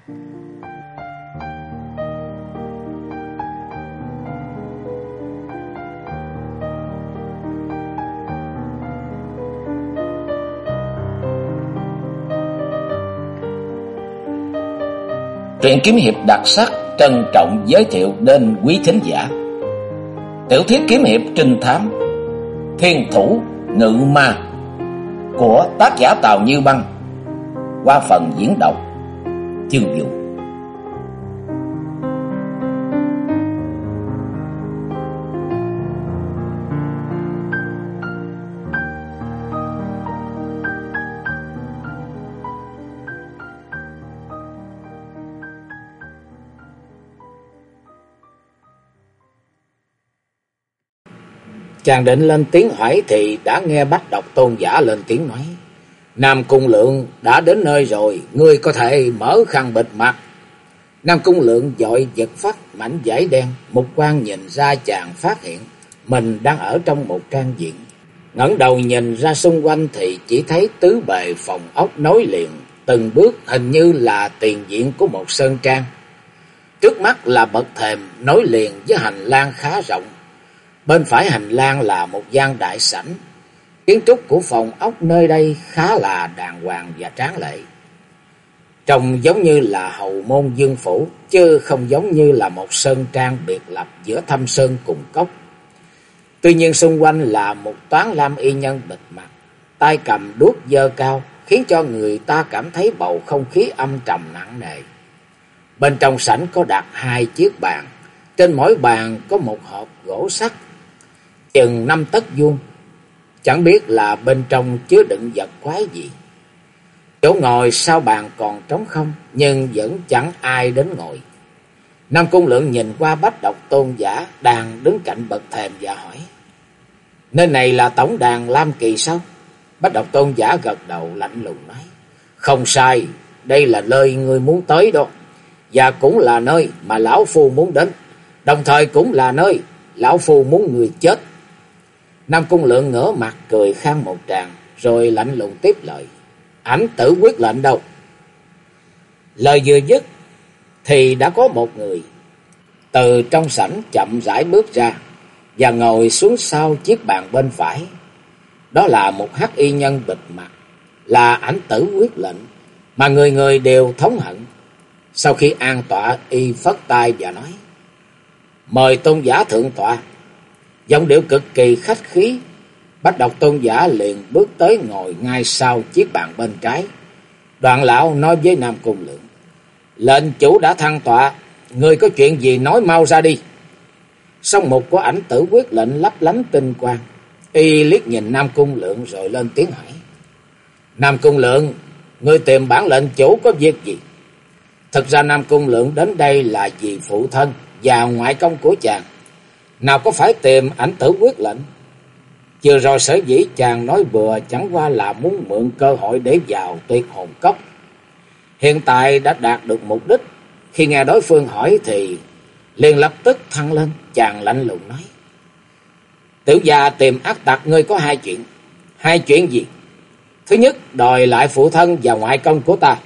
Truyện kiếm hiệp đặc sắc trân trọng giới thiệu đến quý thính giả tiểu thuyết kiếm hiệp trinh thám Thiên Thủ Ngự Ma của tác giả Tào Như Băng qua phần diễn đọc Chương Vũ. Chàng định lên tiếng hỏi thì đã nghe Bách Độc Tôn giả lên tiếng nói: Nam Cung Lượng đã đến nơi rồi, ngươi có thể mở khăn bịt mặt. Nam Cung Lượng vội giật phắt mảnh vải đen, mục quang nhìn ra chàng phát hiện mình đang ở trong một trang viện. Ngẩng đầu nhìn ra xung quanh thì chỉ thấy tứ bề phòng ốc nối liền, từng bước hình như là tiền viện của một sơn trang. Trước mắt là bậc thềm nối liền với hành lang khá rộng. Bên phải hành lang là một gian đại sảnh. Kiến trúc của phòng ốc nơi đây khá là đàng hoàng và tráng lệ. Trông giống như là hầu môn dương phủ, chứ không giống như là một sơn trang biệt lập giữa thâm sơn cùng cốc. Tuy nhiên xung quanh là một toán lam y nhân bịt mặt, tay cầm đuốc giơ cao, khiến cho người ta cảm thấy bầu không khí âm trầm nặng nề. Bên trong sảnh có đặt 2 chiếc bàn, trên mỗi bàn có một hộp gỗ sắt chừng 5 tấc vuông, chẳng biết là bên trong chứa đựng vật quái gì. Chỗ ngồi sau bàn còn trống không, nhưng vẫn chẳng ai đến ngồi. Nam Cung Lượng nhìn qua Bách Độc Tôn giả đang đứng cạnh bậc thềm và hỏi: Nơi này là tổng đàn Lam Kỳ sao? Bách Độc Tôn giả gật đầu lạnh lùng nói: Không sai, đây là nơi ngươi muốn tới đó, và cũng là nơi mà lão phu muốn đến, đồng thời cũng là nơi lão phu muốn người chết. Nam Cung Lượng ngửa mặt cười khan một tràng, rồi lạnh lùng tiếp lời: Ảnh tử quyết lệnh đâu? Lời vừa dứt thì đã có một người từ trong sảnh chậm rãi bước ra và ngồi xuống sau chiếc bàn bên phải. Đó là một hắc y nhân bịt mặt, là ảnh tử quyết lệnh mà người người đều thống hận. Sau khi an tọa, y phất tay và nói: Mời tôn giả thượng tọa. Giọng điệu cực kỳ khách khí. Bách Độc Tôn giả liền bước tới ngồi ngay sau chiếc bàn bên trái. Đoạn lão nói với Nam Cung Lượng: Lệnh chủ đã thăng tọa, ngươi có chuyện gì nói mau ra đi. Song mục của ảnh tử quyết lệnh lấp lánh tinh quang. Y liếc nhìn Nam Cung Lượng rồi lên tiếng hỏi: Nam Cung Lượng, ngươi tìm bản lệnh chủ có việc gì? Thực ra Nam Cung Lượng đến đây là vì phụ thân và ngoại công của chàng, nào có phải tìm ảnh tử quyết lệnh. Vừa rồi sở dĩ chàng nói bừa chẳng qua là muốn mượn cơ hội để vào Tuyệt Hồn Cốc. Hiện tại đã đạt được mục đích. Khi nghe đối phương hỏi thì liền lập tức thăng lên. Chàng lạnh lùng nói: Tiểu gia tìm ác tặc ngươi có 2 chuyện. 2 chuyện gì? Thứ nhất, đòi lại phụ thân và ngoại công của ta.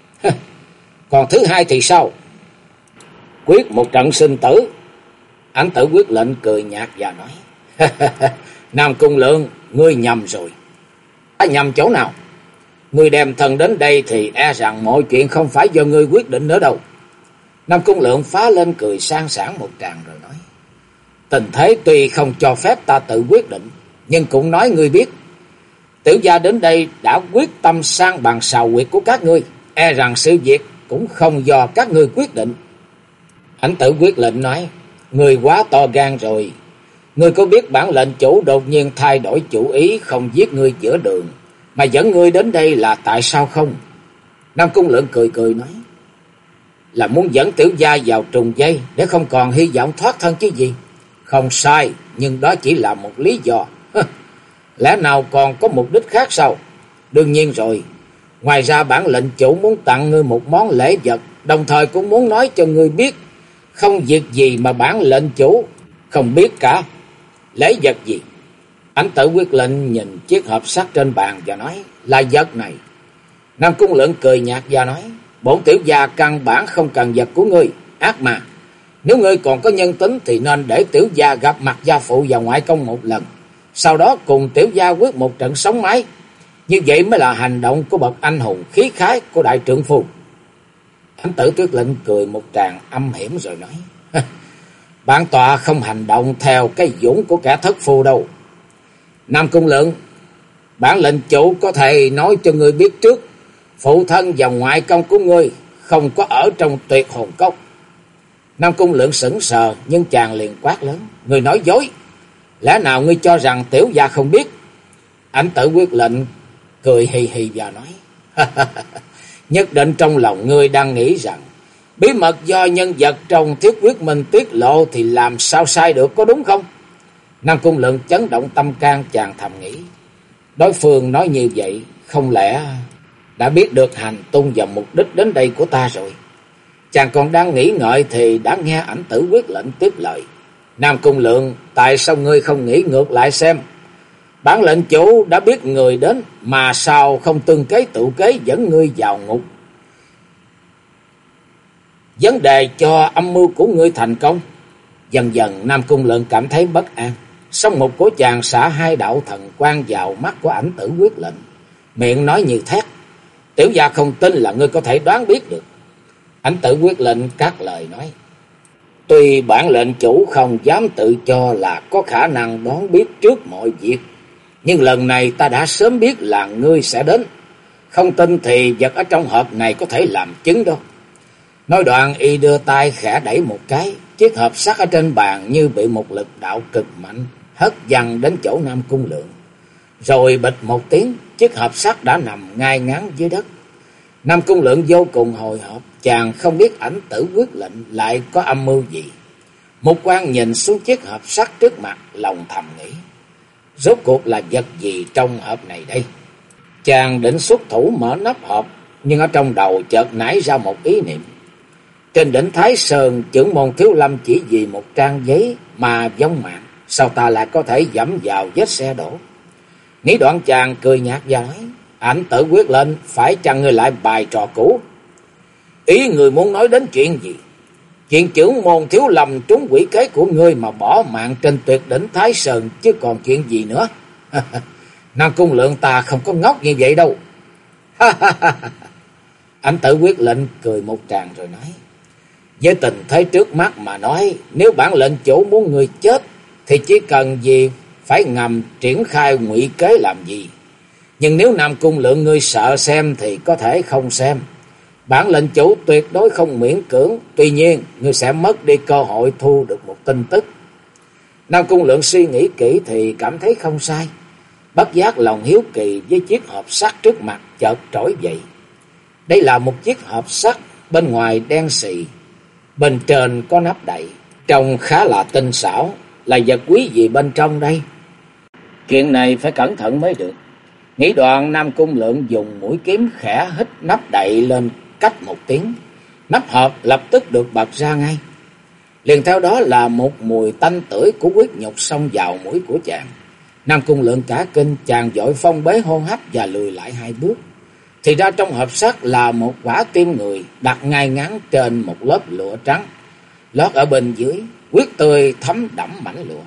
Còn thứ hai thì sao? Quyết một trận sinh tử. Ảnh tử quyết lệnh cười nhạt và nói: Nam Cung Lượng, ngươi nhầm rồi. Ta nhầm chỗ nào? Ngươi đem thân đến đây thì e rằng mọi chuyện không phải do ngươi quyết định nữa đâu. Nam Cung Lượng phá lên cười sang sảng một tràng rồi nói: Tình thế tuy không cho phép ta tự quyết định, nhưng cũng nói ngươi biết, tiểu gia đến đây đã quyết tâm sang bằng sào quyệt của các ngươi, e rằng sự việc cũng không do các ngươi quyết định. Ảnh tử quyết lệnh nói: Ngươi quá to gan rồi. Ngươi có biết bản lệnh chủ đột nhiên thay đổi chủ ý, không giết ngươi giữa đường mà dẫn ngươi đến đây là tại sao không? Nam Cung Lượng cười cười nói: Là muốn dẫn tiểu gia vào trùng dây để không còn hy vọng thoát thân chứ gì. Không sai, nhưng đó chỉ là một lý do. Lẽ nào còn có mục đích khác sao? Đương nhiên rồi. Ngoài ra bản lệnh chủ muốn tặng ngươi một món lễ vật, đồng thời cũng muốn nói cho ngươi biết không việc gì mà bản lệnh chủ không biết cả. Lễ vật gì? Ảnh tử quyết lệnh nhìn chiếc hộp sắt trên bàn và nói: Là vật này. Nam Cung Lượng cười nhạt và nói: Bổn tiểu gia căn bản không cần vật của ngươi, ác mà. Nếu ngươi còn có nhân tính thì nên để tiểu gia gặp mặt gia phụ và ngoại công một lần. Sau đó cùng tiểu gia quyết một trận sống mái. Như vậy mới là hành động của bậc anh hùng khí khái của đại trượng phu. Ảnh Tử Tuyết Lệnh cười một tràng âm hiểm rồi nói. Bản tọa không hành động theo cái dũng của kẻ thất phu đâu. Nam Cung Lượng, bản lệnh chủ có thể nói cho ngươi biết trước, phụ thân và ngoại công của ngươi không có ở trong Tuyệt Hồn Cốc. Nam Cung Lượng sững sờ, nhưng chàng liền quát lớn. Ngươi nói dối, lẽ nào ngươi cho rằng tiểu gia không biết? Ảnh Tử Quyết Lệnh cười hì hì và nói. Nhất định trong lòng ngươi đang nghĩ rằng bí mật do nhân vật trong Thiết Quyết Minh tiết lộ thì làm sao sai được, có đúng không? Nam Cung Lượng chấn động tâm can, chàng thầm nghĩ. Đối phương nói như vậy, không lẽ đã biết được hành tung và mục đích đến đây của ta rồi? Chàng còn đang nghĩ ngợi thì đã nghe Ảnh Tử Quyết Lệnh tiếp lời. Nam Cung Lượng, tại sao ngươi không nghĩ ngược lại xem? Bản lệnh chủ đã biết người đến, mà sao không tương kế tự kế dẫn ngươi vào ngục? Vấn đề cho âm mưu của ngươi thành công. Dần dần Nam Cung Lượng cảm thấy bất an. Song mục của chàng xả hai đạo thần quang vào mắt của Ảnh Tử Quyết Lệnh, miệng nói như thét. Tiểu gia không tin là ngươi có thể đoán biết được. Ảnh Tử Quyết Lệnh cắt lời nói. Tuy bản lệnh chủ không dám tự cho là có khả năng đoán biết trước mọi việc, nhưng lần này ta đã sớm biết là ngươi sẽ đến. Không tin thì vật ở trong hộp này có thể làm chứng đâu. Nói đoạn y đưa tay khẽ đẩy một cái, chiếc hộp sắt ở trên bàn như bị một lực đạo cực mạnh hất văng đến chỗ Nam Cung Lượng. Rồi bịch một tiếng, chiếc hộp sắt đã nằm ngay ngắn dưới đất. Nam Cung Lượng vô cùng hồi hộp, chàng không biết Ảnh Tử Quyết Lệnh lại có âm mưu gì. Một quan nhìn xuống chiếc hộp sắt trước mặt, lòng thầm nghĩ. Rốt cuộc là vật gì trong hộp này đây? Chàng định xuất thủ mở nắp hộp, nhưng ở trong đầu chợt nảy ra một ý niệm. Trên đỉnh Thái Sơn, Chưởng Môn Thiếu Lâm chỉ vì một trang giấy mà vong mạng, sao ta lại có thể dẫm vào vết xe đổ? Nghĩ đoạn chàng cười nhạt và nói. Ảnh Tử Quyết Lệnh, phải chăng ngươi lại bài trò cũ? Ý người muốn nói đến chuyện gì? Chuyện Chưởng Môn Thiếu Lâm trúng quỷ kế của ngươi mà bỏ mạng trên tuyệt đỉnh Thái Sơn, chứ còn chuyện gì nữa? Nam Cung Lượng, ta không có ngốc như vậy đâu. Ảnh Tử Quyết Lệnh cười một tràng rồi nói. Với tình thế trước mắt mà nói, nếu bản lệnh chủ muốn ngươi chết thì chỉ cần gì phải ngầm triển khai ngụy kế làm gì. Nhưng nếu Nam Cung Lượng ngươi sợ xem thì có thể không xem. Bản lệnh chủ tuyệt đối không miễn cưỡng, tuy nhiên ngươi sẽ mất đi cơ hội thu được một tin tức. Nam Cung Lượng suy nghĩ kỹ thì cảm thấy không sai. Bất giác lòng hiếu kỳ với chiếc hộp sắt trước mặt chợt trỗi dậy. Đây là một chiếc hộp sắt, bên ngoài đen xì, bên trên có nắp đậy, trông khá là tinh xảo. Là vật quý gì bên trong đây? Chuyện này phải cẩn thận mới được. Nghĩ đoạn Nam Cung Lượng dùng mũi kiếm khẽ hít nắp đậy lên cách một tiếng. Nắp hộp lập tức được bật ra ngay. Liền theo đó là một mùi tanh tưởi của huyết nhục xông vào mũi của chàng. Nam Cung Lượng cả kinh, chàng vội phong bế hô hấp và lùi lại hai bước. Thì ra trong hộp sắt là một quả tim người đặt ngay ngắn trên một lớp lụa trắng. Lót ở bên dưới, huyết tươi thấm đẫm mảnh lụa.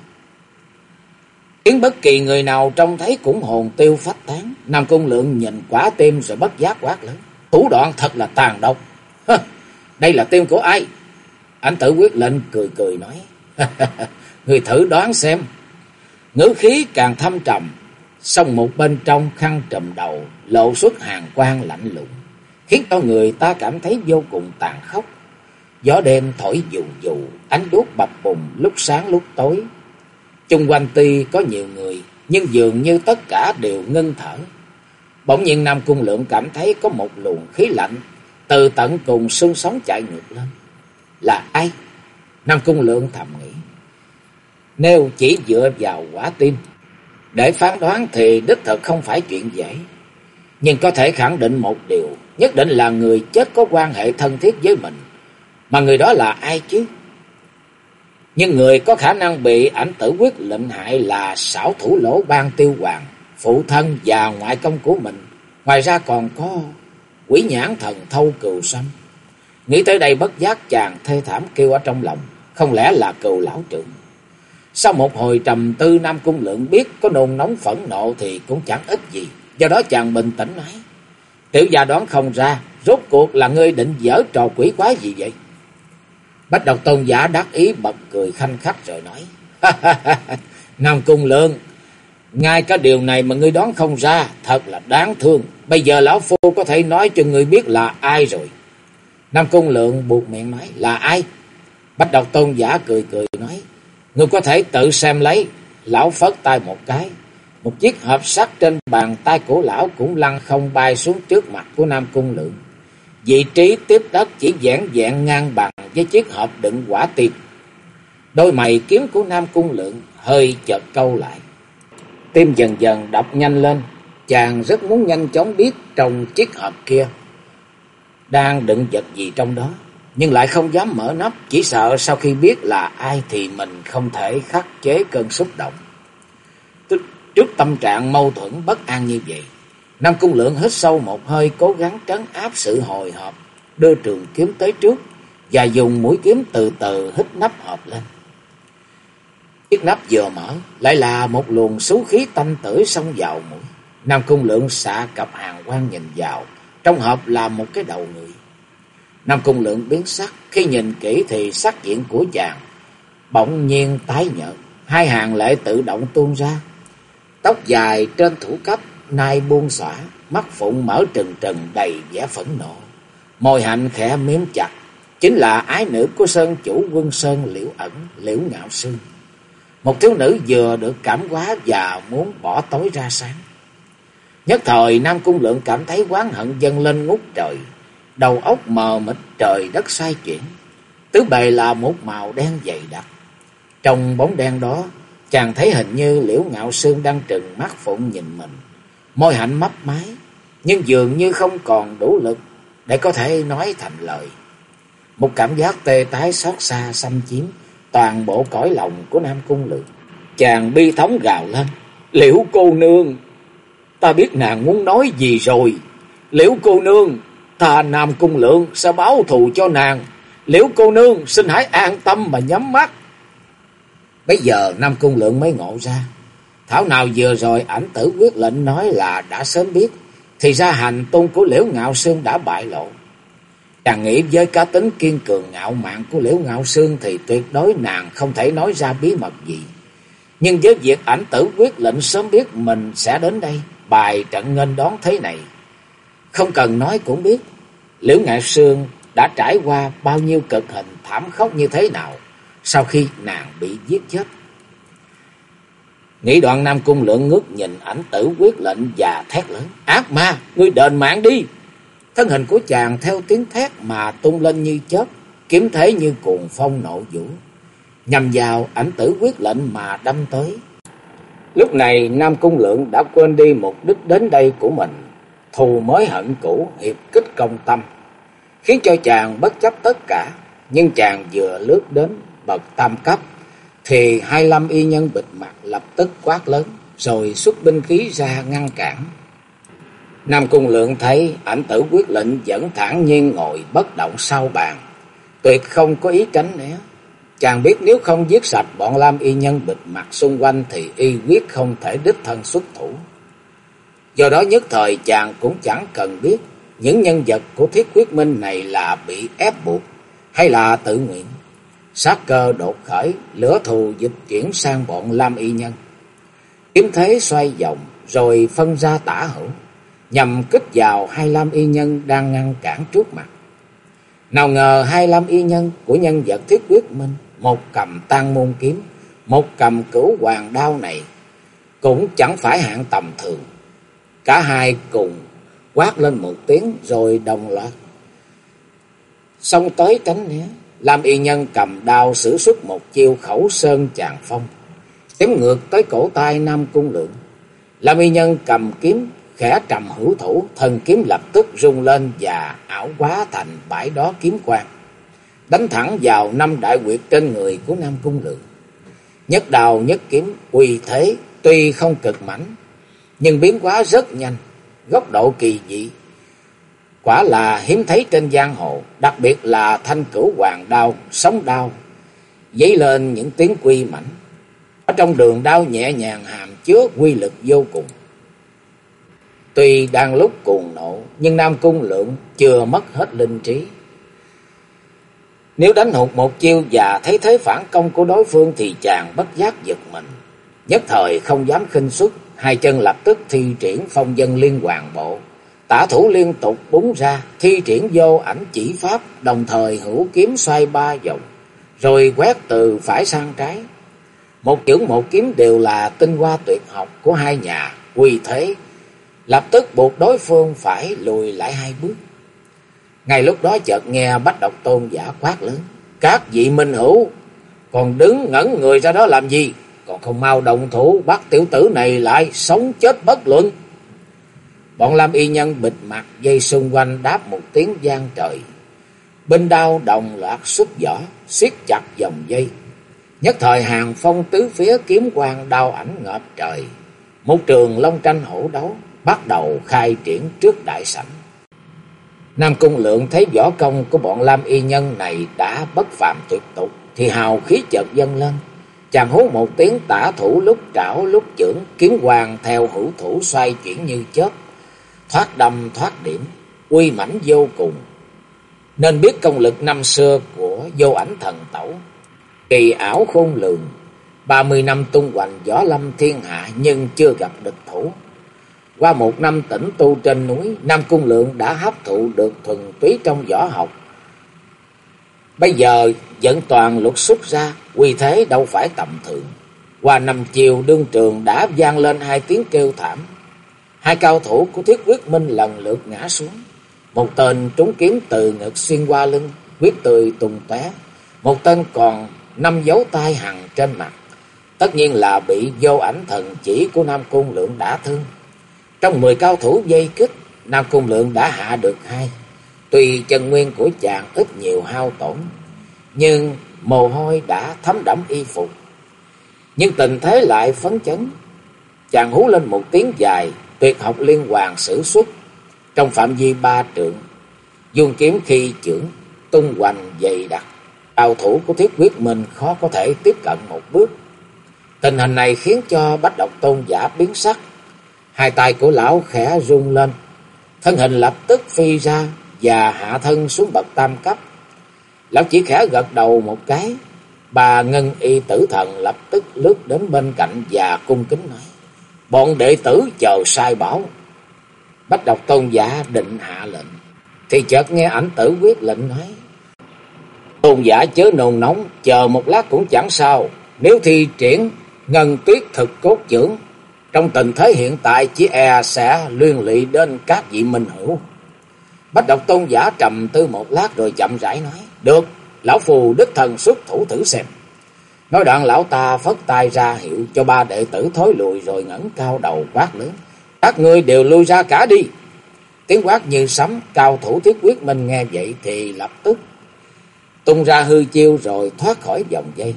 Khiến bất kỳ người nào trông thấy cũng hồn tiêu phách tán. Nam Cung Lượng nhìn quả tim rồi bất giác quát lớn. Thủ đoạn thật là tàn độc. Đây là tim của ai? Ảnh Tử Quyết Lệnh cười cười nói. Người thử đoán xem. Ngữ khí càng thâm trầm, song một bên trong khăn trùm đầu lộ xuất hàn quang lạnh lùng, khiến cho người ta cảm thấy vô cùng tàn khốc. Gió đêm thổi dù dù, ánh đuốc bập bùng lúc sáng lúc tối. Chung quanh tuy có nhiều người, nhưng dường như tất cả đều ngưng thở. Bỗng nhiên Nam Cung Lượng cảm thấy có một luồng khí lạnh từ tận cùng xương sống chạy ngược lên. Là ai? Nam Cung Lượng thầm nghĩ. Nếu chỉ dựa vào quả tim để phán đoán thì đích thực không phải chuyện dễ. Nhưng có thể khẳng định một điều, nhất định là người chết có quan hệ thân thiết với mình. Mà người đó là ai chứ? Nhưng người có khả năng bị Ảnh Tử Quyết Lệnh hại là xảo thủ Lỗ Ban Tiêu Hoàng, phụ thân và ngoại công của mình. Ngoài ra còn có Quỷ nhãn thần thâu cừu sâm. Nghĩ tới đây bất giác chàng thê thảm kêu ở trong lòng, không lẽ là Cừu lão trưởng? Sau một hồi trầm tư, Nam Cung Lượng biết có nôn nóng phẫn nộ thì cũng chẳng ích gì, do đó chàng bình tĩnh nói: Tiểu gia đoán không ra, rốt cuộc là ngươi định giở trò quỷ quái gì vậy? Bách Độc Tôn giả đắc ý bật cười khanh khách rồi nói: Nam Cung Lượng, ngay cái điều này mà ngươi đoán không ra, thật là đáng thương. Bây giờ lão phu có thể nói cho ngươi biết là ai rồi. Nam Cung Lượng buột miệng nói: Là ai? Bách Độc Tôn giả cười cười nói: Ngươi có thể tự xem lấy. Lão phất tay một cái, một chiếc hộp sắt trên bàn tay của lão cũng lăn không bay xuống trước mặt của Nam Cung Lượng. Vị trí tiếp đất chỉ vẻn vẹn ngang bằng với chiếc hộp đựng quả tim. Đôi mày kiếm của Nam Cung Lượng hơi chợt cau lại, tim dần dần đập nhanh lên. Chàng rất muốn nhanh chóng biết trong chiếc hộp kia đang đựng vật gì trong đó, nhưng lại không dám mở nắp, chỉ sợ sau khi biết là ai thì mình không thể khắc chế cơn xúc động. Trước tâm trạng mâu thuẫn bất an như vậy, Nam Cung Lượng hít sâu một hơi, cố gắng trấn áp sự hồi hộp, đưa trường kiếm tới trước và dùng mũi kiếm từ từ hít nắp hộp lên. Chiếc nắp vừa mở, lại là một luồng xú khí tanh tưởi xông vào mũi. Nam Cung Lượng xạ cặp hàn quang nhìn vào, trong hộp là một cái đầu người. Nam Cung Lượng biến sắc, khi nhìn kỹ thì sắc diện của chàng bỗng nhiên tái nhợt, hai hàng lệ tự động tuôn ra. Tóc dài trên thủ cấp nay buông xõa, mắt phụng mở trừng trừng đầy vẻ phẫn nộ. Môi hạnh khẽ miếm chặt, chính là ái nữ của sơn chủ Quân Sơn Liễu Ẩn, Liễu Ngạo Sương. Một thiếu nữ vừa được cảm hóa và muốn bỏ tối ra sáng. Nhất thời Nam Cung Lượng cảm thấy oán hận dâng lên ngút trời, đầu óc mờ mịt, trời đất xoay chuyển, tứ bề là một màu đen dày đặc. Trong bóng đen đó, chàng thấy hình như Liễu Ngạo Sương đang trừng mắt phụng nhìn mình, môi hạnh mấp máy, nhưng dường như không còn đủ lực để có thể nói thành lời. Một cảm giác tê tái xót xa xâm chiếm toàn bộ cõi lòng của Nam Cung Lượng. Chàng bi thống gào lên: Liễu cô nương, ta biết nàng muốn nói gì rồi. Liễu cô nương, ta Nam Cung Lượng sẽ báo thù cho nàng. Liễu cô nương, xin hãy an tâm mà nhắm mắt. Bây giờ Nam Cung Lượng mới ngộ ra, thảo nào vừa rồi Ảnh Tử quyết lệnh nói là đã sớm biết, thì ra hành tung của Liễu Ngạo Sương đã bại lộ. Chàng nghĩ với cá tính kiên cường ngạo mạn của Liễu Ngạo Sương thì tuyệt đối nàng không thể nói ra bí mật gì. Nhưng với việc Ảnh Tử quyết lệnh sớm biết mình sẽ đến đây bài trận nghênh đón thế này, không cần nói cũng biết Liễu Ngạo Sương đã trải qua bao nhiêu cực hình thảm khốc như thế nào sau khi nàng bị giết chết. Nghĩ đoạn, Nam Cung Lượng ngước nhìn Ảnh Tử quyết lệnh và thét lớn: Ác ma, ngươi đền mạng đi! Thân hình của chàng theo tiếng thét mà tung lên như chớp, kiếm thế như cuồng phong nộ vũ, nhằm vào Ảnh Tử quyết lệnh mà đâm tới. Lúc này Nam Cung Lượng đã quên đi mục đích đến đây của mình, thù mới hận cũ, hiệp kích công tâm, khiến cho chàng bất chấp tất cả. Nhưng chàng vừa lướt đến bậc tam cấp thì 25 y nhân bịt mặt lập tức quát lớn, rồi xuất binh khí ra ngăn cản. Nam Cung Lượng thấy Ảnh Tử quyết lệnh vẫn thản nhiên ngồi bất động sau bàn, tuyệt không có ý tránh né. Chàng biết nếu không giết sạch bọn Lam y nhân bịt mặt xung quanh thì y quyết không thể đích thân xuất thủ. Do đó nhất thời chàng cũng chẳng cần biết những nhân vật của Thiết Quyết Minh này là bị ép buộc hay là tự nguyện. Sát cơ đột khởi, lửa thù dịch chuyển sang bọn Lam y nhân. Kiếm thế xoay vòng rồi phân ra tả hữu, nhằm kích vào 25 y nhân đang ngăn cản trước mặt. Nào ngờ 25 y nhân của nhân vật Thiết Quyết Minh, một cầm Tang Môn kiếm, một cầm Cửu Hoàng đao này cũng chẳng phải hạng tầm thường. Cả hai cùng quát lên một tiếng rồi đồng loạt xông tới tránh né. Lam y nhân cầm đao sử xuất một chiêu Khẩu Sơn Tràng Phong, chém ngược tới cổ tay Nam Cung Lượng. Lam y nhân cầm kiếm khẽ trầm hữu thủ, thần kiếm lập tức rung lên và ảo hóa thành bãi đó kiếm quang, đánh thẳng vào 5 đại huyệt trên người của Nam Cung Lượng. Nhất đao nhất kiếm, uy thế tuy không cực mãnh nhưng biến hóa rất nhanh, góc độ kỳ dị, quả là hiếm thấy trên giang hồ, đặc biệt là thanh cửu hoàng đao, sóng đao, dấy lên những tiếng quy mãnh. Ở trong đường đao nhẹ nhàng hàm chứa quy lực vô cùng. Tuy đang lúc cuồng nộ, nhưng Nam Cung Lượng chưa mất hết linh trí. Nếu đánh hụt một chiêu và thấy thế phản công của đối phương thì chàng bất giác giật mình. Nhất thời không dám khinh suất, hai chân lập tức thi triển phong dân liên hoàn bộ. Tả thủ liên tục búng ra, thi triển vô ảnh chỉ pháp, đồng thời hữu kiếm xoay 3 vòng, rồi quét từ phải sang trái. Một chưởng một kiếm đều là tinh hoa tuyệt học của hai nhà, uy thế lập tức buộc đối phương phải lùi lại 2 bước. Ngay lúc đó chợt nghe Bách Độc Tôn giả quát lớn: "Các vị minh hữu, còn đứng ngẩn người ra đó làm gì? Còn không mau động thủ bắt tiểu tử này lại, sống chết bất luận." Bọn Lam y nhân bịt mặt dây xung quanh đáp một tiếng vang trời. Binh đao đồng loạt xuất vỏ, siết chặt dòng dây. Nhất thời hàng phong tứ phía, kiếm quang đao ảnh ngập trời. Một trường long tranh hổ đấu bắt đầu khai triển trước đại sảnh. Nam Cung Lượng thấy võ công của bọn Lam y nhân này đã bất phàm tuyệt tục thì hào khí chợt dâng lên. Chàng hú một tiếng, tả thủ lúc trảo lúc chưởng, kiếm quang theo hữu thủ xoay chuyển như chớp, thoát đâm thoát điểm, uy mãnh vô cùng. Nên biết công lực năm xưa của Vô Ảnh thần tẩu kỳ ảo khôn lường. 30 năm tung hoành võ lâm thiên hạ nhưng chưa gặp địch thủ. Qua 1 năm tĩnh tu trên núi, Nam Cung Lượng đã hấp thụ được thuần túy trong võ học. Bây giờ dẫn toàn luật xuất ra, uy thế đâu phải tầm thường. Qua 5 chiều đương trường đã vang lên 2 tiếng kêu thảm. 2 cao thủ của Thiết Quyết Minh lần lượt ngã xuống. Một tên trúng kiếm từ ngực xuyên qua lưng, huyết tươi tung tóe. Một tên còn 5 dấu tay hằn trên mặt. Tất nhiên là bị Vô Ảnh thần chỉ của Nam Cung Lượng đã thương. Trong 10 cao thủ dây kích, Nam Cung Lượng đã hạ được 2. Tuy chân nguyên của chàng ít nhiều hao tổn, nhưng mồ hôi đã thấm đẫm y phục. Nhưng tình thế lại phấn chấn. Chàng hú lên một tiếng dài, tuyệt học liên hoàn sử xuất. Trong phạm vi 3 trượng, dung kiếm khi chưởng, tung hoành dày đặc. Cao thủ của Thiết Quyết Minh khó có thể tiếp cận một bước. Tình hình này khiến cho Bách Độc Tôn giả biến sắc. 2 tay của lão khẽ rung lên, thân hình lập tức phi ra và hạ thân xuống bậc tam cấp. Lão chỉ khẽ gật đầu một cái, bà Ngân Y tử thần lập tức lướt đến bên cạnh và cung kính nói: "Bọn đệ tử chờ sai bảo." Bách Độc Tôn giả định hạ lệnh, thì chợt nghe Ảnh Tử quyết lệnh nói: "Tôn giả chớ nôn nóng, chờ một lát cũng chẳng sao. Nếu thi triển Ngân Tuyết thực cốt chưởng, trong tình thế hiện tại chỉ e sẽ liên lụy đến các vị minh hữu." Bách Độc Tôn giả trầm tư một lát rồi chậm rãi nói: "Được, lão phù đích thần xuất thủ thử xem." Nói đoạn lão ta phất tay ra hiệu cho 3 đệ tử thối lùi rồi ngẩng cao đầu quát lớn: "Các ngươi đều lui ra cả đi." Tiếng quát như sấm, cao thủ Thiết Quyết Minh nghe vậy thì lập tức tung ra hư chiêu rồi thoát khỏi vòng dây.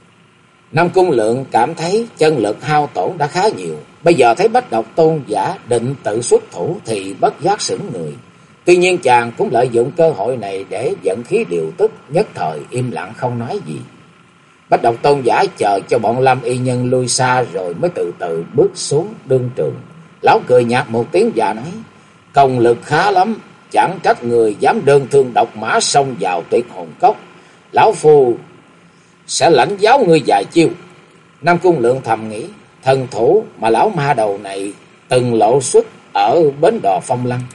Nam Cung Lượng cảm thấy chân lực hao tổn đã khá nhiều, bây giờ thấy Bách Độc Tôn giả định tự xuất thủ thì bất giác sững người. Tuy nhiên chàng cũng lợi dụng cơ hội này để vận khí điều tức, nhất thời im lặng không nói gì. Bách Độc Tôn giả chờ cho bọn Lam y nhân lui xa rồi mới từ từ bước xuống đương trường. Lão cười nhạt một tiếng và nói: "Công lực khá lắm, chẳng trách người dám đơn thương độc mã xông vào Tuyệt Hồn Cốc. Lão phu sẽ lãnh giáo ngươi vài chiêu." Nam Cung Lượng thầm nghĩ, thần thủ mà lão ma đầu này từng lộ xuất ở bến đò Phong Lăng,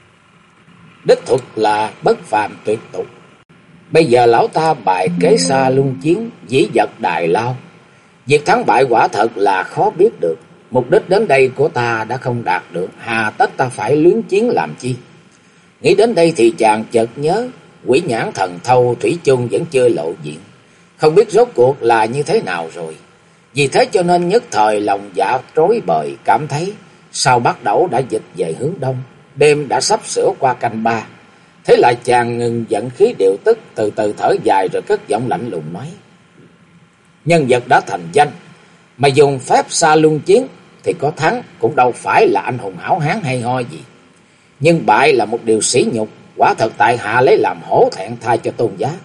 đích thực là bất phàm tuyệt tục. Bây giờ lão ta bày kế xa luân chiến, dĩ vật đài lao. Việc thắng bại quả thật là khó biết được. Mục đích đến đây của ta đã không đạt được, hà tất ta phải luyến chiến làm chi? Nghĩ đến đây thì chàng chợt nhớ Quỷ Nhãn Thần Thâu thủy chung vẫn chưa lộ diện, không biết rốt cuộc là như thế nào rồi. Vì thế cho nên nhất thời lòng dạ rối bời, cảm thấy sao Bắc Đẩu đã dịch về hướng đông, đêm đã sắp sửa qua canh 3. Thế là chàng ngừng vận khí điều tức, từ từ thở dài rồi cất giọng lạnh lùng nói: "Nhân vật đã thành danh mà dùng phép xa luân chiến thì có thắng cũng đâu phải là anh hùng hảo hán hay ho gì, nhưng bại là một điều sỉ nhục. quả thật tại hạ lấy làm hổ thẹn, thay cho tôn giá.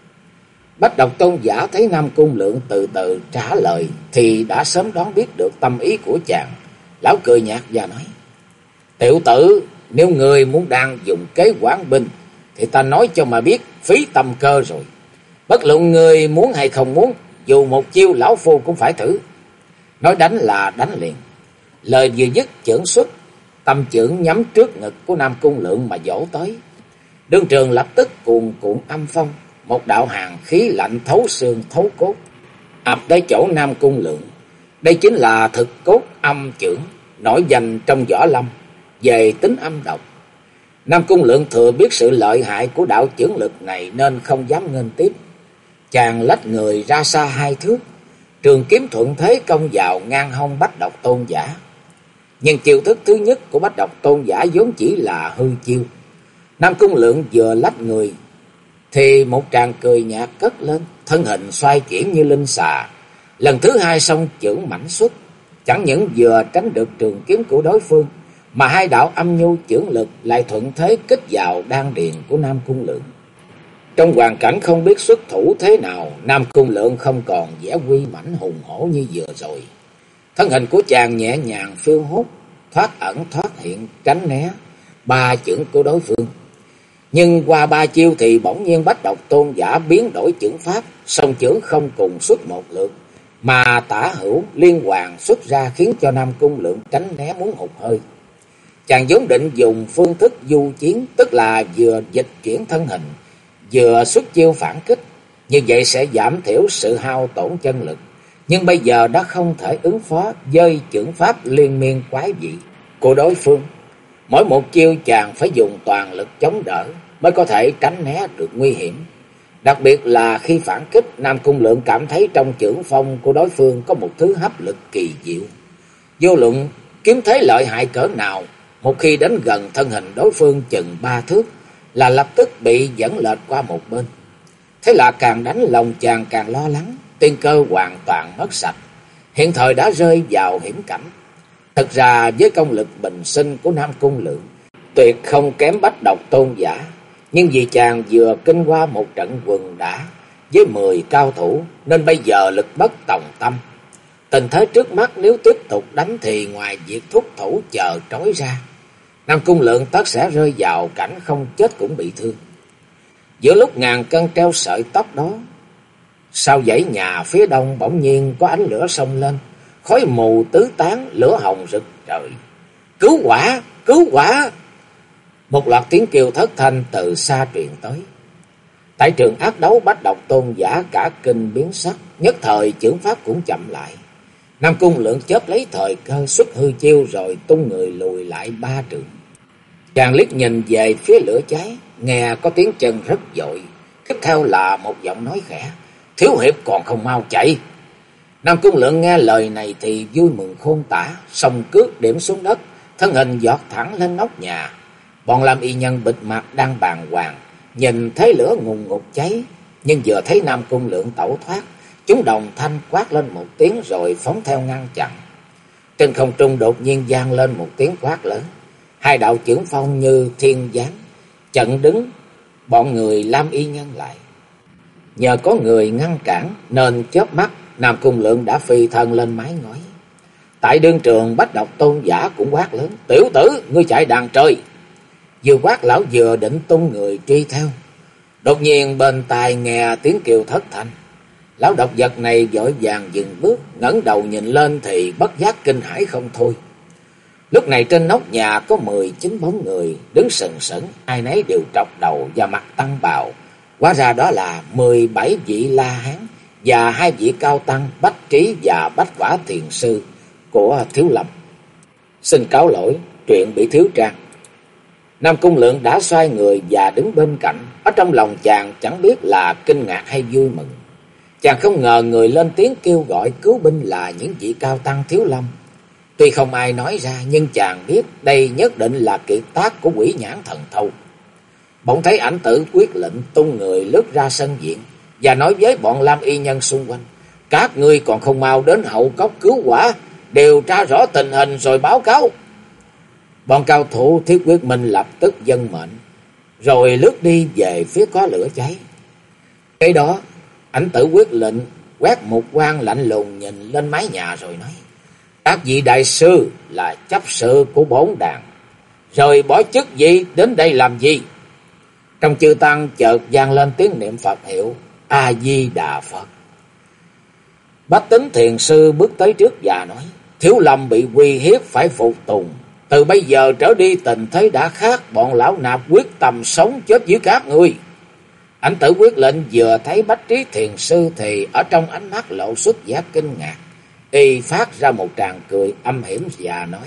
Bách Độc Tôn giả thấy Nam Cung Lượng từ từ trả lời thì đã sớm đoán biết được tâm ý của chàng. Lão cười nhạt và nói: Tiểu tử, nếu người muốn đang dùng kế quản binh thì ta nói cho mà biết, phí tâm cơ rồi. Bất luận người muốn hay không muốn, dù một chiêu lão phu cũng phải thử. Nói đánh là đánh liền. Lời vừa dứt, chưởng xuất, tâm chưởng nhắm trước ngực của Nam Cung Lượng mà vỗ tới. Đương trường lập tức cuồn cuộn âm phong, một đạo hàn khí lạnh thấu xương thấu cốt ập tới chỗ Nam Cung Lượng. Đây chính là thực cốt âm chưởng, nổi danh trong võ lâm về tính âm độc. Nam Cung Lượng thừa biết sự lợi hại của đạo chưởng lực này nên không dám nghênh tiếp. Chàng lách người ra xa 2 thước, trường kiếm thuận thế công vào ngang hông Bách Độc Tôn giả. Nhưng chiêu thức thứ nhất của Bách Độc Tôn giả vốn chỉ là hư chiêu. Nam Cung Lượng vừa lách người thì một tràng cười nhạt cất lên, thân hình xoay chuyển như linh xà. Lần thứ 2 song chưởng mãnh xuất, chẳng những vừa tránh được trường kiếm của đối phương, mà 2 đạo âm nhu chưởng lực lại thuận thế kích vào đan điền của Nam Cung Lượng. Trong hoàn cảnh không biết xuất thủ thế nào, Nam Cung Lượng không còn vẻ uy mãnh hùng hổ như vừa rồi. Thân hình của chàng nhẹ nhàng phiêu hốt, thoát ẩn thoát hiện, tránh né 3 chưởng của đối phương. Nhưng qua 3 chiêu thì bỗng nhiên Bách Độc Tôn giả biến đổi chưởng pháp, song chưởng không cùng xuất một lượt, mà tả hữu liên hoàn xuất ra, khiến cho Nam Cung Lượng tránh né muốn hụt hơi. Chàng vốn định dùng phương thức du chiến, tức là vừa dịch chuyển thân hình, vừa xuất chiêu phản kích, như vậy sẽ giảm thiểu sự hao tổn chân lực. Nhưng bây giờ đã không thể ứng phó với chưởng pháp liên miên quái dị của đối phương. Mỗi một chiêu chàng phải dùng toàn lực chống đỡ mới có thể tránh né được nguy hiểm. Đặc biệt là khi phản kích, Nam Cung Lượng cảm thấy trong chưởng phong của đối phương có một thứ hấp lực kỳ diệu. Vô luận kiếm thế lợi hại cỡ nào, một khi đến gần thân hình đối phương chừng 3 thước là lập tức bị dẫn lệch qua một bên. Thế là càng đánh lòng chàng càng lo lắng, tiên cơ hoàn toàn mất sạch, hiện thời đã rơi vào hiểm cảnh. Thật ra với công lực bình sinh của Nam Cung Lượng tuyệt không kém Bách Độc Tôn giả, nhưng vì chàng vừa kinh qua một trận quần đả với 10 cao thủ nên bây giờ lực bất tòng tâm. Tình thế trước mắt nếu tiếp tục đánh thì ngoài việc thúc thủ chờ trói ra, Nam Cung Lượng tất sẽ rơi vào cảnh không chết cũng bị thương. Giữa lúc ngàn cân treo sợi tóc đó, sau dãy nhà phía đông bỗng nhiên có ánh lửa xông lên, khói mù tứ tán, lửa hồng rực trời. Cứu hỏa! Cứu hỏa! Một loạt tiếng kêu thất thanh từ xa truyền tới. Tại trường ác đấu, Bách Độc Tôn giả cả kinh biến sắc, nhất thời chưởng pháp cũng chậm lại. Nam Cung Lượng chớp lấy thời cơ xuất hư chiêu rồi tung người lùi lại 3 trượng. Chàng liếc nhìn về phía lửa cháy, nghe có tiếng chân rất vội, tiếp theo là một giọng nói khẽ: Thiếu hiệp còn không mau chạy. Nam Cung Lượng nghe lời này thì vui mừng khôn tả, song cước điểm xuống đất, thân hình giọt thẳng lên nóc nhà. Bọn làm y nhân bịt mặt đang bàng hoàng, nhìn thấy lửa ngùn ngụt cháy, nhưng vừa thấy Nam Cung Lượng tẩu thoát, chúng đồng thanh quát lên một tiếng rồi phóng theo ngăn chặn. Trên không trung đột nhiên vang lên một tiếng quát lớn, 2 đạo chưởng phong như thiên giáng chặn đứng bọn người lam y nhân lại. Nhờ có người ngăn cản nên chớp mắt Nam Cung Lượng đã phi thân lên mái ngói. Tại đương trường, Bách Độc Tôn giả cũng quát lớn: Tiểu tử, ngươi chạy đàn trời! Vừa quát lão vừa định tung người truy theo. Đột nhiên bên tai nghe tiếng kêu thất thanh. Lão độc vật này vội vàng dừng bước, ngẩng đầu nhìn lên thì bất giác kinh hãi không thôi. Lúc này trên nóc nhà có 19 bóng người đứng sừng sững, ai nấy đều trọc đầu và mặt tăng bào. Hóa ra đó là 17 vị La Hán và 2 vị cao tăng Bách Trí và Bách Quả Thiền Sư của Thiếu Lâm. Xin cáo lỗi, truyện bị thiếu trang. Nam Cung Lượng đã xoay người và đứng bên cạnh. Ở trong lòng chàng chẳng biết là kinh ngạc hay vui mừng. Chàng không ngờ người lên tiếng kêu gọi cứu binh là những vị cao tăng Thiếu Lâm. Tuy không ai nói ra, nhưng chàng biết đây nhất định là kiệt tác của Quỷ Nhãn Thần Thâu. Bỗng thấy ảnh tử quyết lệnh tung người lướt ra sân viện và nói với bọn lam y nhân xung quanh: Các ngươi còn không mau đến hậu cốc cứu hỏa, điều tra rõ tình hình rồi báo cáo. Bọn cao thủ Thiết Quyết Minh lập tức vâng mệnh. rồi lướt đi về phía có lửa cháy. Cái đó, Ảnh Tử quyết lệnh quét một quan lạnh lùng nhìn lên mái nhà rồi nói: các vị đại sư là chấp sự của bổn đàn, rồi bỏ chức gì đến đây làm gì? Trong chư tăng chợt vang lên tiếng niệm Phật hiệu A Di Đà Phật. Bách Tính Thiền Sư bước tới trước và nói: Thiếu Lâm bị uy hiếp phải phục tùng. Từ bây giờ trở đi tình thế đã khác, bọn lão nạp quyết tâm sống chết với các ngươi. Ảnh Tử quyết lệnh vừa thấy Bách Trí Thiền Sư thì ở trong ánh mắt lộ xuất vẻ kinh ngạc. Y phát ra một tràng cười âm hiểm và nói: